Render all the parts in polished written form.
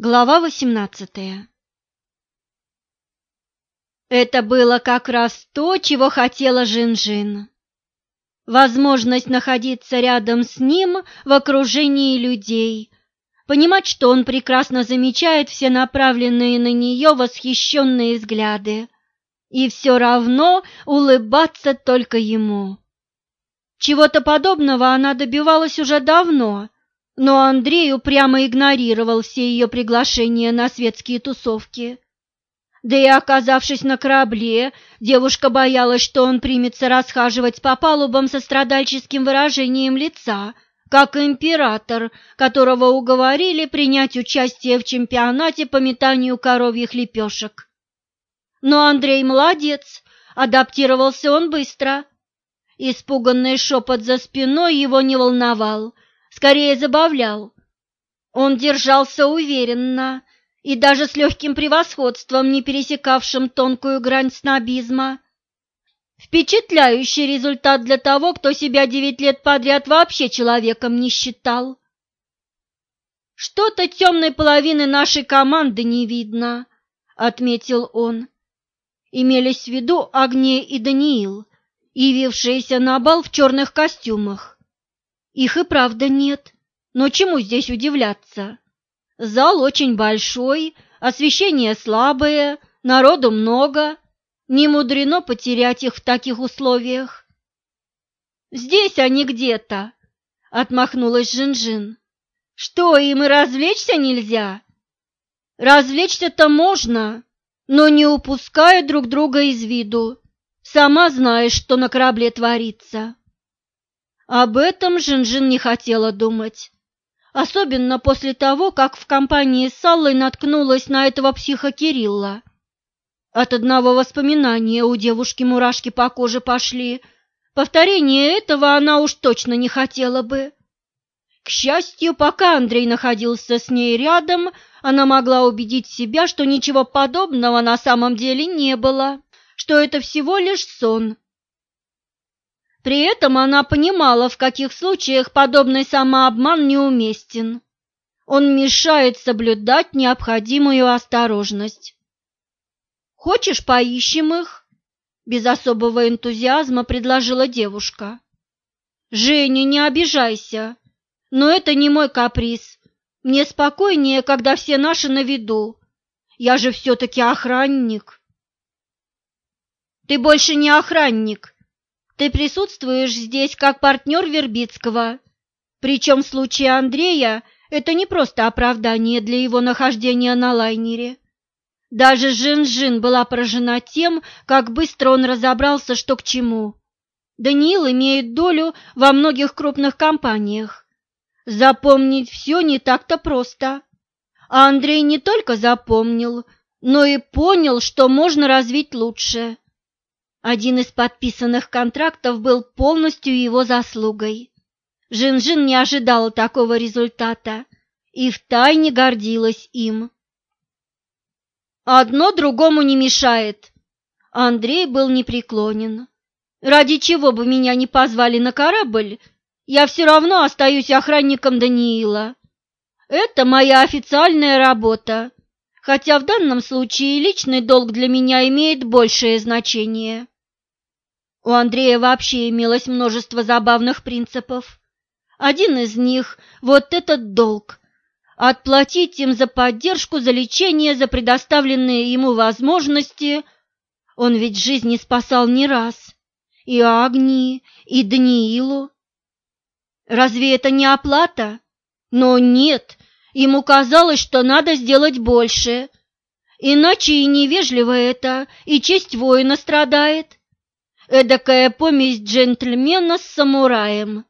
Глава 18. Это было как раз то, чего хотела Жин-Жин. Возможность находиться рядом с ним в окружении людей, понимать, что он прекрасно замечает все направленные на нее восхищенные взгляды, и все равно улыбаться только ему. Чего-то подобного она добивалась уже давно, но Андрей упрямо игнорировал все ее приглашения на светские тусовки. Да и оказавшись на корабле, девушка боялась, что он примется расхаживать по палубам со страдальческим выражением лица, как император, которого уговорили принять участие в чемпионате по метанию коровьих лепешек. Но Андрей молодец, адаптировался он быстро. Испуганный шепот за спиной его не волновал, скорее забавлял. Он держался уверенно и даже с легким превосходством, не пересекавшим тонкую грань снобизма. Впечатляющий результат для того, кто себя 9 лет подряд вообще человеком не считал. «Что-то темной половины нашей команды не видно», — отметил он. Имелись в виду Агния и Даниил, явившиеся на бал в черных костюмах. Их и правда нет, но чему здесь удивляться? Зал очень большой, освещение слабое, народу много, не мудрено потерять их в таких условиях. «Здесь они где-то», — отмахнулась Жин-Жин. «Что, им и развлечься нельзя?» «Развлечься-то можно, но не упуская друг друга из виду. Сама знаешь, что на корабле творится». Об этом Жин-Жин не хотела думать, особенно после того, как в компании с Аллой наткнулась на этого психа Кирилла. От одного воспоминания у девушки мурашки по коже пошли. Повторения этого она уж точно не хотела бы. К счастью, пока Андрей находился с ней рядом, она могла убедить себя, что ничего подобного на самом деле не было, что это всего лишь сон. При этом она понимала, в каких случаях подобный самообман неуместен. Он мешает соблюдать необходимую осторожность. «Хочешь, поищем их?» – без особого энтузиазма предложила девушка. «Женя, не обижайся, но это не мой каприз. Мне спокойнее, когда все наши на виду. Я же все-таки охранник». «Ты больше не охранник. Ты присутствуешь здесь как партнер Вербицкого, причем в случае Андрея это не просто оправдание для его нахождения на лайнере. Даже Жин-Жин была поражена тем, как быстро он разобрался, что к чему. Даниил имеет долю во многих крупных компаниях. Запомнить все не так-то просто. А Андрей не только запомнил, но и понял, что можно развить лучше. Один из подписанных контрактов был полностью его заслугой. Жин-Жин не ожидала такого результата и втайне гордилась им. «Одно другому не мешает», — Андрей был непреклонен. «Ради чего бы меня не позвали на корабль, я все равно остаюсь охранником Даниила. Это моя официальная работа, хотя в данном случае личный долг для меня имеет большее значение». У Андрея вообще имелось множество забавных принципов. Один из них – вот этот долг. Отплатить им за поддержку, за лечение, за предоставленные ему возможности. Он ведь жизни спасал не раз. И Агнии, и Даниилу. Разве это не оплата? Но нет, ему казалось, что надо сделать больше. Иначе и невежливо это, и честь воина страдает. Эдакая помесь джентльмена с самураем.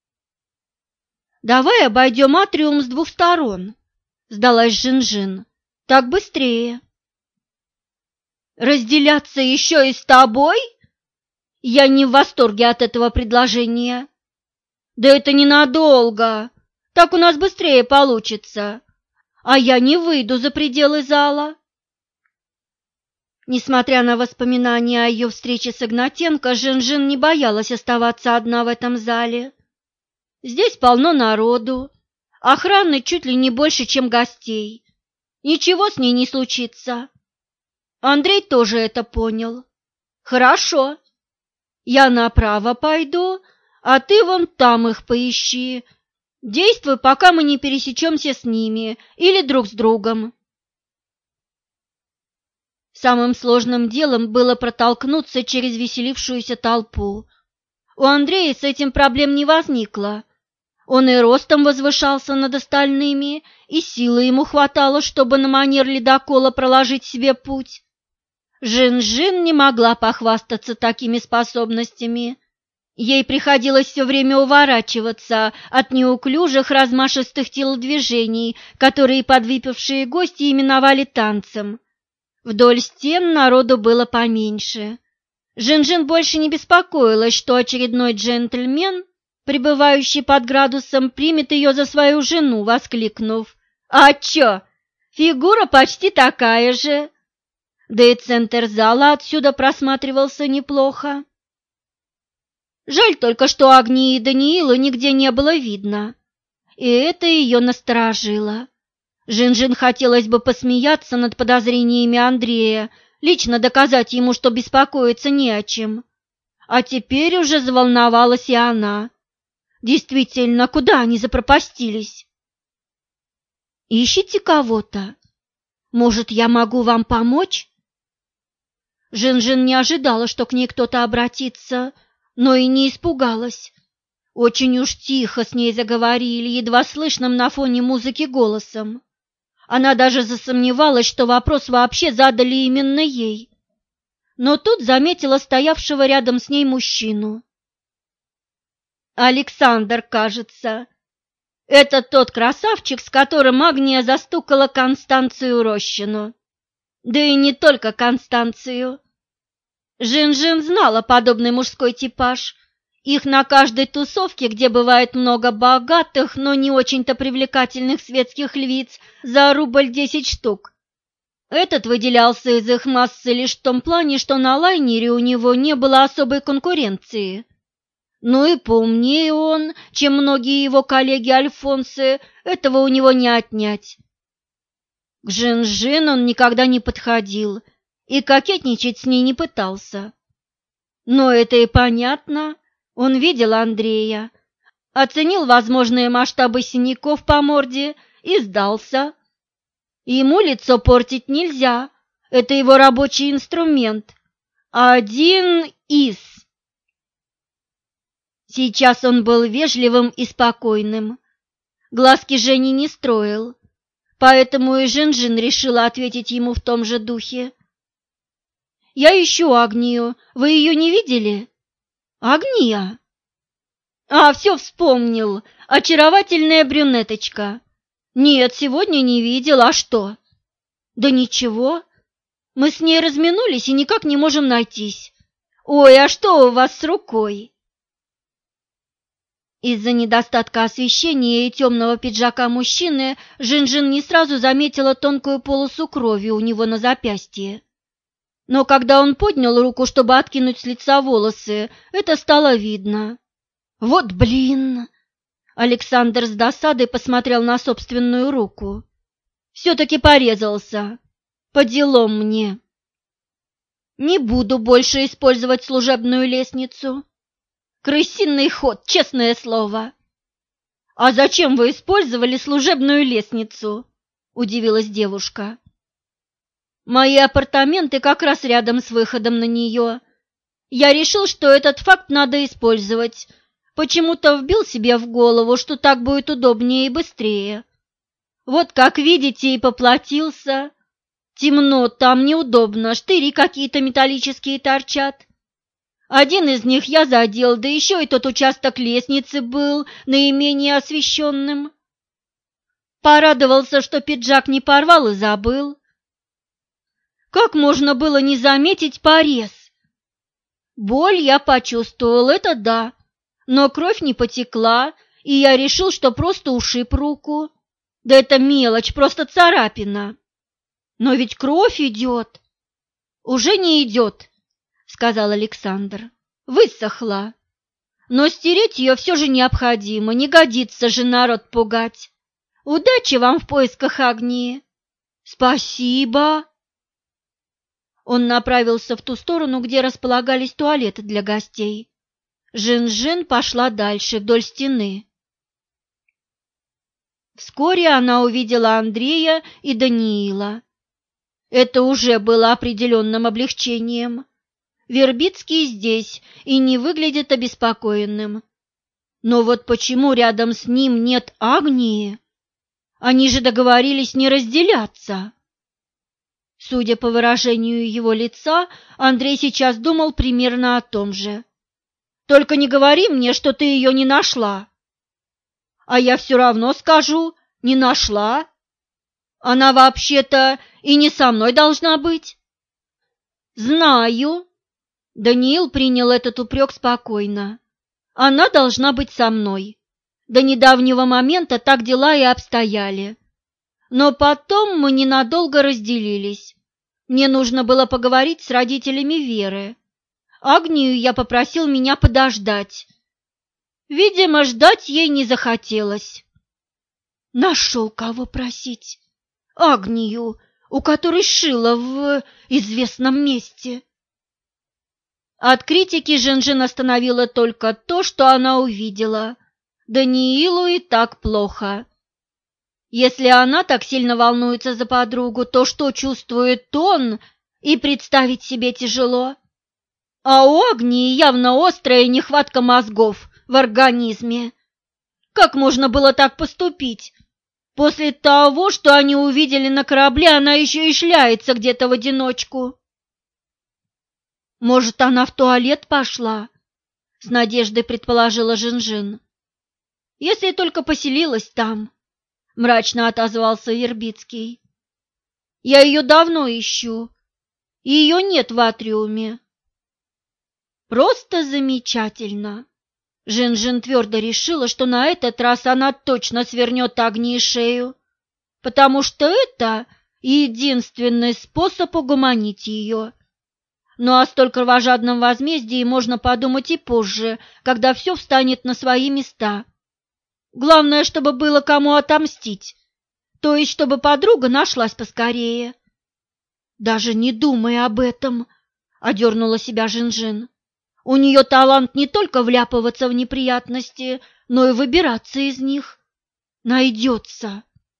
«Давай обойдем атриум с 2 сторон», — сдалась Жин-Жин. «Так быстрее». «Разделяться еще и с тобой?» Я не в восторге от этого предложения. «Да это ненадолго. Так у нас быстрее получится. А я не выйду за пределы зала». Несмотря на воспоминания о ее встрече с Игнатенко, Жин-Жин не боялась оставаться одна в этом зале. Здесь полно народу, охраны чуть ли не больше, чем гостей. Ничего с ней не случится. Андрей тоже это понял. Хорошо, я направо пойду, а ты вон там их поищи. Действуй, пока мы не пересечемся с ними или друг с другом. Самым сложным делом было протолкнуться через веселившуюся толпу. У Андрея с этим проблем не возникло. Он и ростом возвышался над остальными, и силы ему хватало, чтобы на манер ледокола проложить себе путь. Жин-Жин не могла похвастаться такими способностями. Ей приходилось все время уворачиваться от неуклюжих размашистых телодвижений, которые подвыпившие гости именовали танцем. Вдоль стен народу было поменьше. Жин-Жин больше не беспокоилась, что очередной джентльмен, пребывающий под градусом, примет ее за свою жену, воскликнув: «А чё, фигура почти такая же!» Да и центр зала отсюда просматривался неплохо. Жаль только, что Агнии и Даниила нигде не было видно, и это ее насторожило. Жин-Жин хотелось бы посмеяться над подозрениями Андрея, лично доказать ему, что беспокоиться не о чем. А теперь уже заволновалась и она. Действительно, куда они запропастились? «Ищите кого-то? Может, я могу вам помочь?» Жин-Жин не ожидала, что к ней кто-то обратится, но и не испугалась. Очень уж тихо с ней заговорили, едва слышным на фоне музыки голосом. Она даже засомневалась, что вопрос вообще задали именно ей. Но тут заметила стоявшего рядом с ней мужчину. «Александр, кажется. Это тот красавчик, с которым Агния застукала Констанцию Рощину. Да и не только Констанцию. Жин-Жин знала подобный мужской типаж. Их на каждой тусовке, где бывает много богатых, но не очень-то привлекательных светских львиц, за рубль 10 штук. Этот выделялся из их массы лишь в том плане, что на лайнере у него не было особой конкуренции. Ну и поумнее он, чем многие его коллеги-альфонсы, этого у него не отнять. К Жин-Жин он никогда не подходил и кокетничать с ней не пытался. Но это и понятно. Он видел Андрея, оценил возможные масштабы синяков по морде и сдался. Ему лицо портить нельзя, это его рабочий инструмент. Один из. Сейчас он был вежливым и спокойным. Глазки Жени не строил, поэтому и Жин-Жин решила ответить ему в том же духе. «Я ищу Агнию, вы ее не видели?» «Агния?» «А, все вспомнил, очаровательная брюнеточка. Нет, сегодня не видел, а что?» «Да ничего, мы с ней разминулись и никак не можем найтись. Ой, а что у вас с рукой?» Из-за недостатка освещения и темного пиджака мужчины Жин-Жин не сразу заметила тонкую полосу крови у него на запястье. Но когда он поднял руку, чтобы откинуть с лица волосы, это стало видно. «Вот блин!» Александр с досадой посмотрел на собственную руку. «Все-таки порезался. По делам мне. Не буду больше использовать служебную лестницу. Крысиный ход, честное слово». «А зачем вы использовали служебную лестницу?» – удивилась девушка. «Мои апартаменты как раз рядом с выходом на нее. Я решил, что этот факт надо использовать. Почему-то вбил себе в голову, что так будет удобнее и быстрее. Вот, как видите, и поплатился. Темно, там неудобно, штыри какие-то металлические торчат. Один из них я задел, да еще и тот участок лестницы был наименее освещенным. Порадовался, что пиджак не порвал и забыл. Как можно было не заметить порез? Боль я почувствовал, это да, но кровь не потекла, и я решил, что просто ушиб руку. Да это мелочь, просто царапина. Но ведь кровь идет. Уже не идет, сказал Александр. Высохла. Но стереть ее все же необходимо, не годится же народ пугать. Удачи вам в поисках Агнии. «Спасибо!» Он направился в ту сторону, где располагались туалеты для гостей. Жин-Жин пошла дальше, вдоль стены. Вскоре она увидела Андрея и Даниила. Это уже было определенным облегчением. Вербицкий здесь и не выглядит обеспокоенным. Но вот почему рядом с ним нет Агнии? Они же договорились не разделяться. Судя по выражению его лица, Андрей сейчас думал примерно о том же. «Только не говори мне, что ты ее не нашла». «А я все равно скажу, не нашла. Она вообще-то и не со мной должна быть». «Знаю». Даниил принял этот упрек спокойно. «Она должна быть со мной. До недавнего момента так дела и обстояли. Но потом мы ненадолго разделились. Мне нужно было поговорить с родителями Веры. Агнию я попросил меня подождать. Видимо, ждать ей не захотелось». «Нашел кого просить. Агнию, у которой шило в известном месте». От критики Жин-Жин остановило только то, что она увидела. Даниилу и так плохо. Если она так сильно волнуется за подругу, то что чувствует он, и представить себе тяжело. А у Агнии явно острая нехватка мозгов в организме. Как можно было так поступить? После того, что они увидели на корабле, она еще и шляется где-то в одиночку. «Может, она в туалет пошла?» — с надеждой предположила Жин-Жин. «Если только поселилась там», — мрачно отозвался Вербицкий. «Я ее давно ищу, и ее нет в атриуме». «Просто замечательно!» Жин-Жин твердо решила, что на этот раз она точно свернет Агнии шею, потому что это единственный способ угомонить ее. Ну а столь кровожадном возмездии можно подумать и позже, когда все встанет на свои места. Главное, чтобы было кому отомстить, то есть чтобы подруга нашлась поскорее. «Даже не думай об этом», — одернула себя Жин-Жин. «У нее талант не только вляпываться в неприятности, но и выбираться из них. Найдется».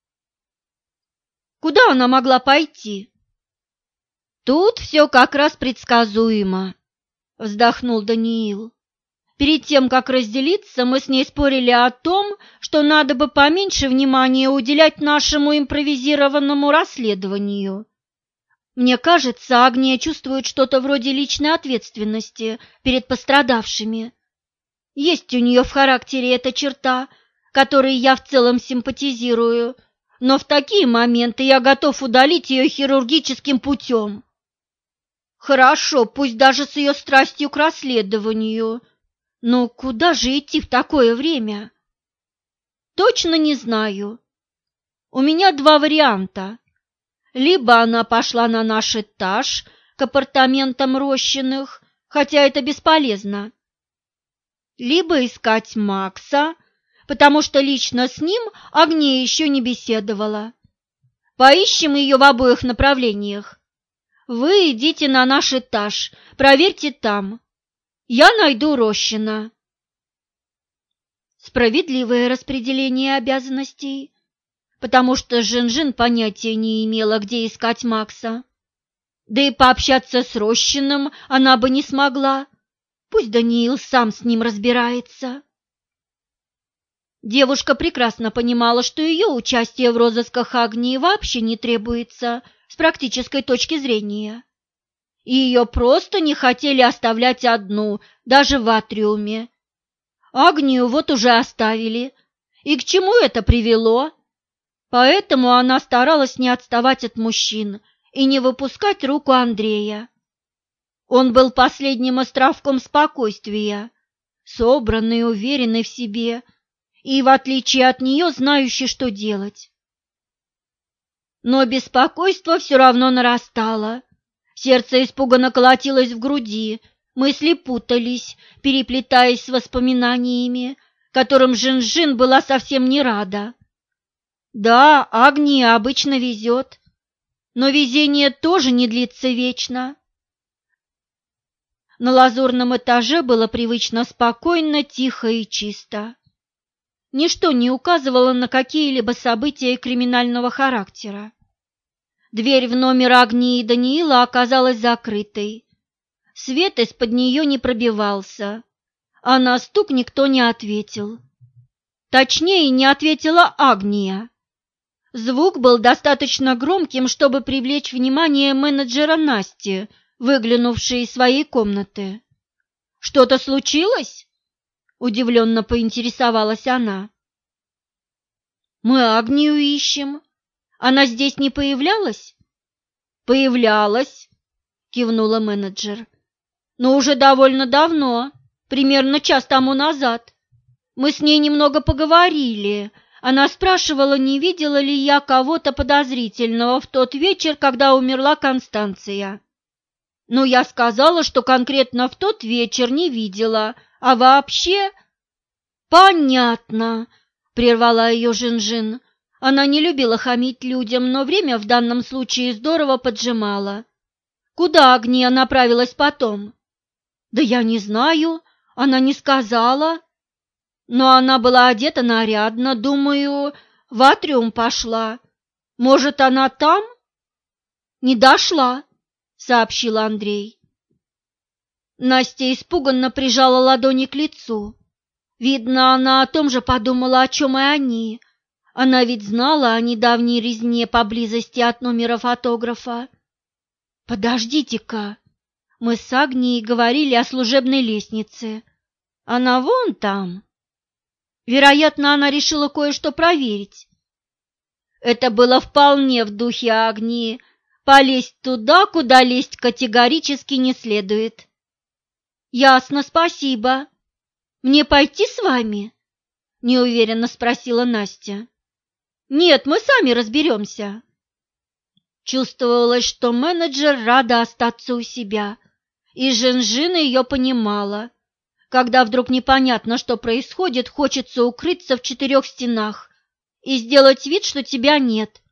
Куда она могла пойти? «Тут все как раз предсказуемо», — вздохнул Даниил. «Перед тем, как разделиться, мы с ней спорили о том, что надо бы поменьше внимания уделять нашему импровизированному расследованию. Мне кажется, Агния чувствует что-то вроде личной ответственности перед пострадавшими. Есть у нее в характере эта черта, которой я в целом симпатизирую, но в такие моменты я готов удалить ее хирургическим путем». «Хорошо, пусть даже с ее страстью к расследованию. Но куда же идти в такое время?» «Точно не знаю. У меня два варианта. Либо она пошла на наш этаж к апартаментам Рощиных, хотя это бесполезно. Либо искать Макса, потому что лично с ним Агния еще не беседовала. Поищем ее в обоих направлениях. Вы идите на наш этаж, проверьте там. Я найду Рощина». Справедливое распределение обязанностей, потому что Жин-Жин понятия не имела, где искать Макса. Да и пообщаться с Рощиным она бы не смогла. Пусть Даниил сам с ним разбирается. Девушка прекрасно понимала, что ее участие в розысках Агнии вообще не требуется с практической точки зрения. И ее просто не хотели оставлять одну, даже в атриуме. Агнию вот уже оставили. И к чему это привело? Поэтому она старалась не отставать от мужчин и не выпускать руку Андрея. Он был последним островком спокойствия, собранный, уверенный в себе и, в отличие от нее, знающий, что делать. Но беспокойство все равно нарастало. Сердце испуганно колотилось в груди, мысли путались, переплетаясь с воспоминаниями, которым Жин-Жин была совсем не рада. Да, Агнии обычно везет. Но везение тоже не длится вечно. На лазурном этаже было привычно спокойно, тихо и чисто. Ничто не указывало на какие-либо события криминального характера. Дверь в номер Агнии и Даниила оказалась закрытой. Свет из-под нее не пробивался, а на стук никто не ответил. Точнее, не ответила Агния. Звук был достаточно громким, чтобы привлечь внимание менеджера Насти, выглянувшей из своей комнаты. «Что-то случилось?» – удивленно поинтересовалась она. «Мы Агнию ищем. Она здесь не появлялась?» «Появлялась», – кивнула менеджер. «Но уже довольно давно, примерно час тому назад. Мы с ней немного поговорили. Она спрашивала, не видела ли я кого-то подозрительного в тот вечер, когда умерла Констанция. Но я сказала, что конкретно в тот вечер не видела, а вообще...» «Понятно», — прервала ее Жин-Жин. Она не любила хамить людям, но время в данном случае здорово поджимало. «Куда Агния направилась потом?» «Да я не знаю, она не сказала. Но она была одета нарядно, думаю, в атриум пошла. Может, она там?» «Не дошла», — сообщил Андрей. Настя испуганно прижала ладони к лицу. Видно, она о том же подумала, о чем и они. Она ведь знала о недавней резне поблизости от номера фотографа. «Подождите-ка, мы с Агнией говорили о служебной лестнице. Она вон там». Вероятно, она решила кое-что проверить. Это было вполне в духе Агнии – полезть туда, куда лезть категорически не следует. «Ясно, спасибо. Мне пойти с вами?» – неуверенно спросила Настя. «Нет, мы сами разберемся». Чувствовалось, что менеджер рада остаться у себя, и Жин-Жин ее понимала. Когда вдруг непонятно, что происходит, хочется укрыться в 4 стенах и сделать вид, что тебя нет.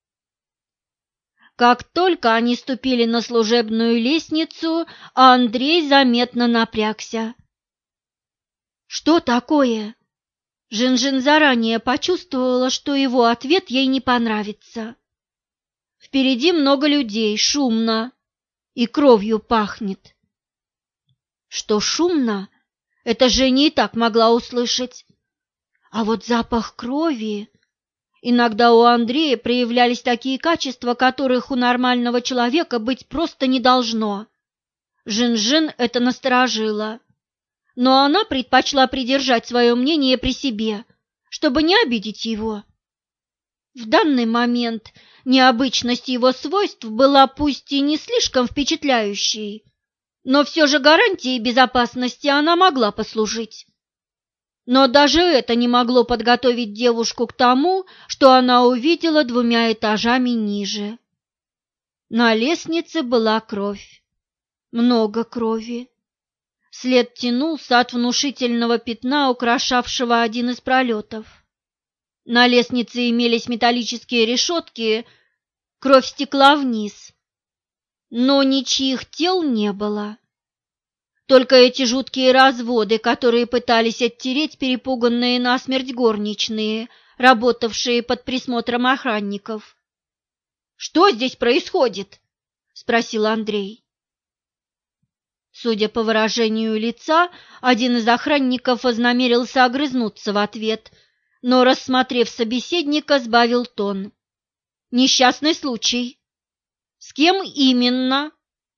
Как только они ступили на служебную лестницу, Андрей заметно напрягся. «Что такое?» Жин-Жин заранее почувствовала, что его ответ ей не понравится. Впереди много людей, шумно, и кровью пахнет. Что шумно? Это Женя и так могла услышать. А вот запах крови... Иногда у Андрея проявлялись такие качества, которых у нормального человека быть просто не должно. Жин-Жин это насторожило. Но она предпочла придержать свое мнение при себе, чтобы не обидеть его. В данный момент необычность его свойств была пусть и не слишком впечатляющей, но все же гарантией безопасности она могла послужить. Но даже это не могло подготовить девушку к тому, что она увидела 2 этажами ниже. На лестнице была кровь. Много крови. След тянулся от внушительного пятна, украшавшего один из пролетов. На лестнице имелись металлические решетки, кровь стекла вниз. Но ничьих тел не было. Только эти жуткие разводы, которые пытались оттереть перепуганные насмерть горничные, работавшие под присмотром охранников. «Что здесь происходит?» – спросил Андрей. Судя по выражению лица, один из охранников вознамерился огрызнуться в ответ, но, рассмотрев собеседника, сбавил тон. «Несчастный случай». «С кем именно?»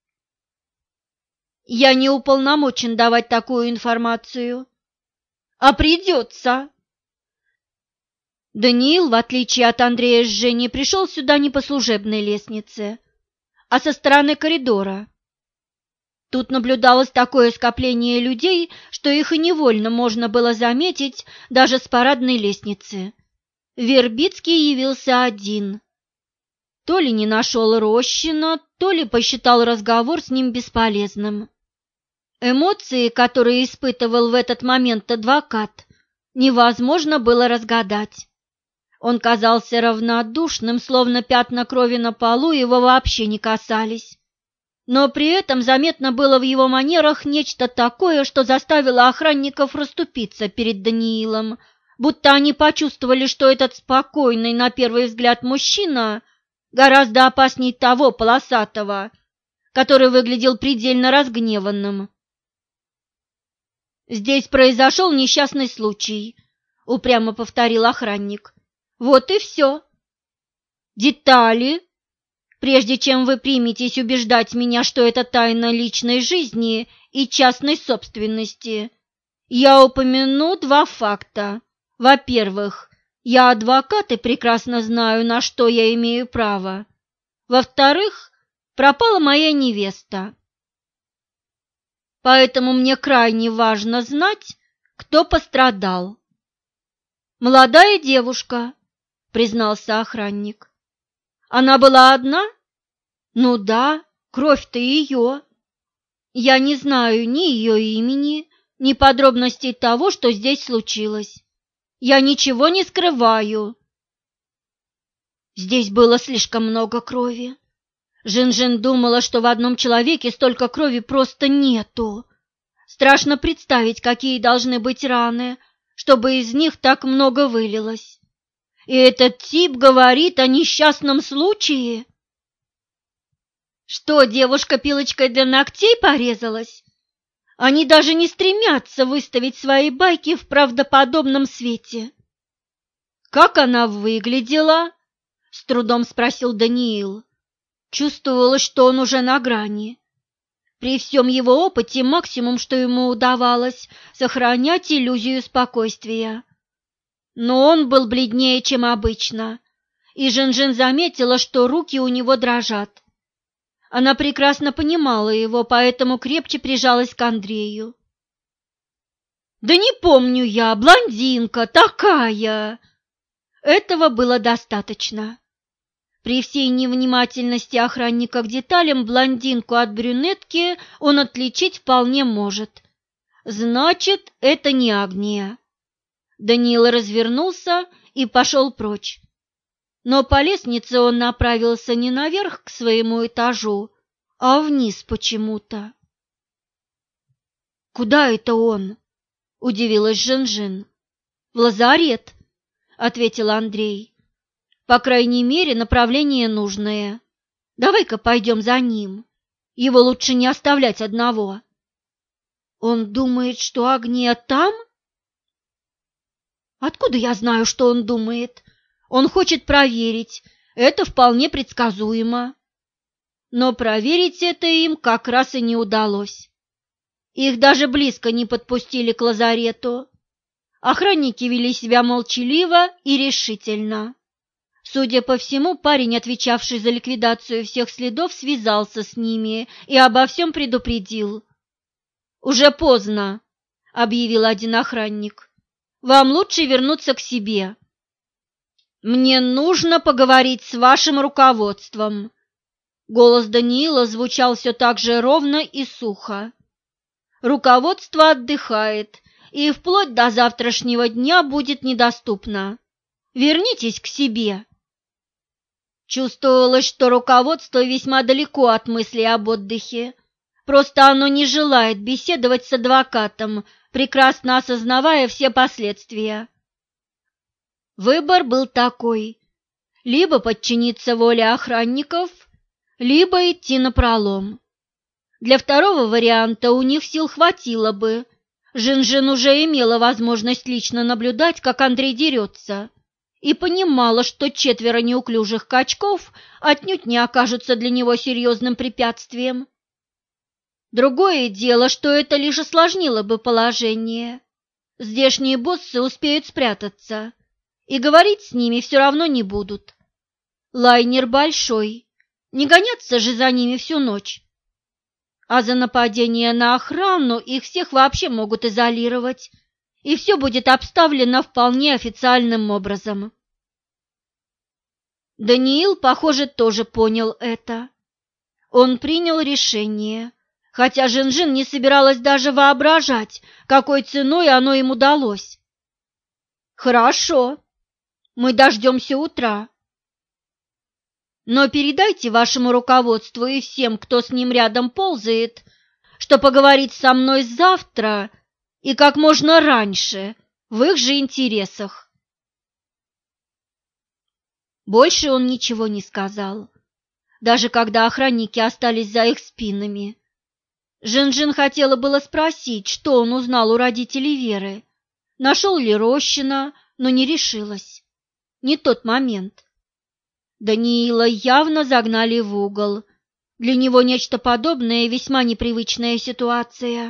«Я не уполномочен давать такую информацию». «А придется». Даниил, в отличие от Андрея с Женей, пришел сюда не по служебной лестнице, а со стороны коридора. Тут наблюдалось такое скопление людей, что их и невольно можно было заметить даже с парадной лестницы. Вербицкий явился один. То ли не нашел Рощина, то ли посчитал разговор с ним бесполезным. Эмоции, которые испытывал в этот момент адвокат, невозможно было разгадать. Он казался равнодушным, словно пятна крови на полу его вообще не касались. Но при этом заметно было в его манерах нечто такое, что заставило охранников расступиться перед Даниилом, будто они почувствовали, что этот спокойный на первый взгляд мужчина гораздо опасней того полосатого, который выглядел предельно разгневанным. «Здесь произошел несчастный случай», — упрямо повторил охранник. «Вот и все. Детали, прежде чем вы приметесь убеждать меня, что это тайна личной жизни и частной собственности, я упомяну два факта. Во-первых, я адвокат и прекрасно знаю, на что я имею право. Во-вторых, пропала моя невеста. Поэтому мне крайне важно знать, кто пострадал». «Молодая девушка», — признался охранник. «Она была одна?» «Ну да, кровь-то ее. Я не знаю ни ее имени, ни подробностей того, что здесь случилось. Я ничего не скрываю». Здесь было слишком много крови. Жин-Жин думала, что в одном человеке столько крови просто нету. Страшно представить, какие должны быть раны, чтобы из них так много вылилось. И этот тип говорит о несчастном случае. Что, девушка пилочкой для ногтей порезалась? Они даже не стремятся выставить свои байки в правдоподобном свете. «Как она выглядела?» — с трудом спросил Даниил. Чувствовалось, что он уже на грани. При всем его опыте максимум, что ему удавалось, сохранять иллюзию спокойствия. Но он был бледнее, чем обычно, и Жин-Жин заметила, что руки у него дрожат. Она прекрасно понимала его, поэтому крепче прижалась к Андрею. «Да не помню я, блондинка такая!» Этого было достаточно. При всей невнимательности охранника к деталям блондинку от брюнетки он отличить вполне может. Значит, это не Агния. Даниил развернулся и пошел прочь. Но по лестнице он направился не наверх к своему этажу, а вниз почему-то. «Куда это он?» – удивилась Жин-Жин. «В лазарет», – ответил Андрей. «По крайней мере, направление нужное. Давай-ка пойдем за ним. Его лучше не оставлять одного». «Он думает, что Агния там?» «Откуда я знаю, что он думает? Он хочет проверить. Это вполне предсказуемо». Но проверить это им как раз и не удалось. Их даже близко не подпустили к лазарету. Охранники вели себя молчаливо и решительно. Судя по всему, парень, отвечавший за ликвидацию всех следов, связался с ними и обо всем предупредил. «Уже поздно», — объявил один охранник. «Вам лучше вернуться к себе». «Мне нужно поговорить с вашим руководством». Голос Даниила звучал все так же ровно и сухо. «Руководство отдыхает и вплоть до завтрашнего дня будет недоступно. Вернитесь к себе». Чувствовалось, что руководство весьма далеко от мысли об отдыхе. Просто оно не желает беседовать с адвокатом, прекрасно осознавая все последствия. Выбор был такой: либо подчиниться воле охранников, либо идти напролом. Для второго варианта у них сил хватило бы. Жин-Жин уже имела возможность лично наблюдать, как Андрей дерется, и понимала, что 4 неуклюжих качков отнюдь не окажутся для него серьезным препятствием. Другое дело, что это лишь осложнило бы положение. Здешние боссы успеют спрятаться, и говорить с ними все равно не будут. Лайнер большой, не гоняться же за ними всю ночь. А за нападение на охрану их всех вообще могут изолировать, и все будет обставлено вполне официальным образом. Даниил, похоже, тоже понял это. Он принял решение, хотя Жин-Жин не собиралась даже воображать, какой ценой оно им удалось. «Хорошо, Мы дождемся утра. Но передайте вашему руководству и всем, кто с ним рядом ползает, что поговорить со мной завтра и как можно раньше, в их же интересах. Больше он ничего не сказал, даже когда охранники остались за их спинами. Жин-Жин хотела было спросить, что он узнал у родителей Веры, нашел ли Рощина, но не решилась. Не тот момент. Даниила явно загнали в угол. Для него нечто подобное – весьма непривычная ситуация.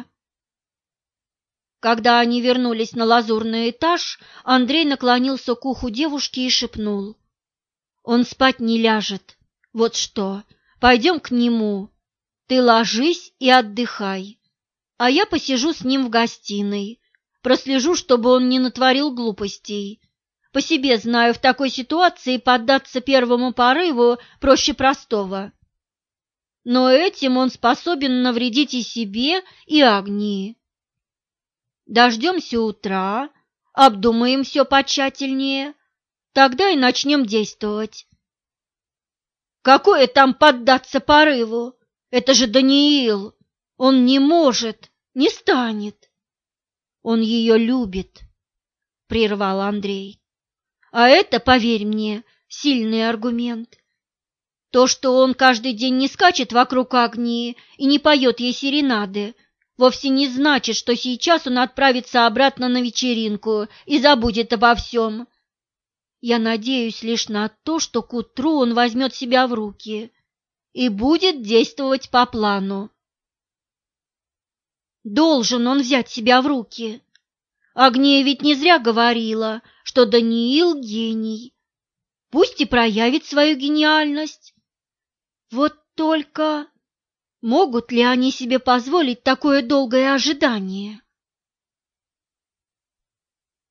Когда они вернулись на лазурный этаж, Андрей наклонился к уху девушки и шепнул: «Он спать не ляжет. Вот что, пойдем к нему. Ты ложись и отдыхай, а я посижу с ним в гостиной, прослежу, чтобы он не натворил глупостей. По себе знаю, в такой ситуации поддаться первому порыву проще простого. Но этим он способен навредить и себе, и Агнии. Дождемся утра, обдумаем все потщательнее, тогда и начнем действовать». «Какое там поддаться порыву? Это же Даниил! Он не может, не станет!» «Он ее любит», — прервал Андрей. «А это, поверь мне, сильный аргумент. То, что он каждый день не скачет вокруг Агнии и не поет ей серенады, вовсе не значит, что сейчас он отправится обратно на вечеринку и забудет обо всем. Я надеюсь лишь на то, что к утру он возьмет себя в руки и будет действовать по плану. Должен он взять себя в руки. Агния ведь не зря говорила, что Даниил гений. Пусть и проявит свою гениальность. Вот только могут ли они себе позволить такое долгое ожидание?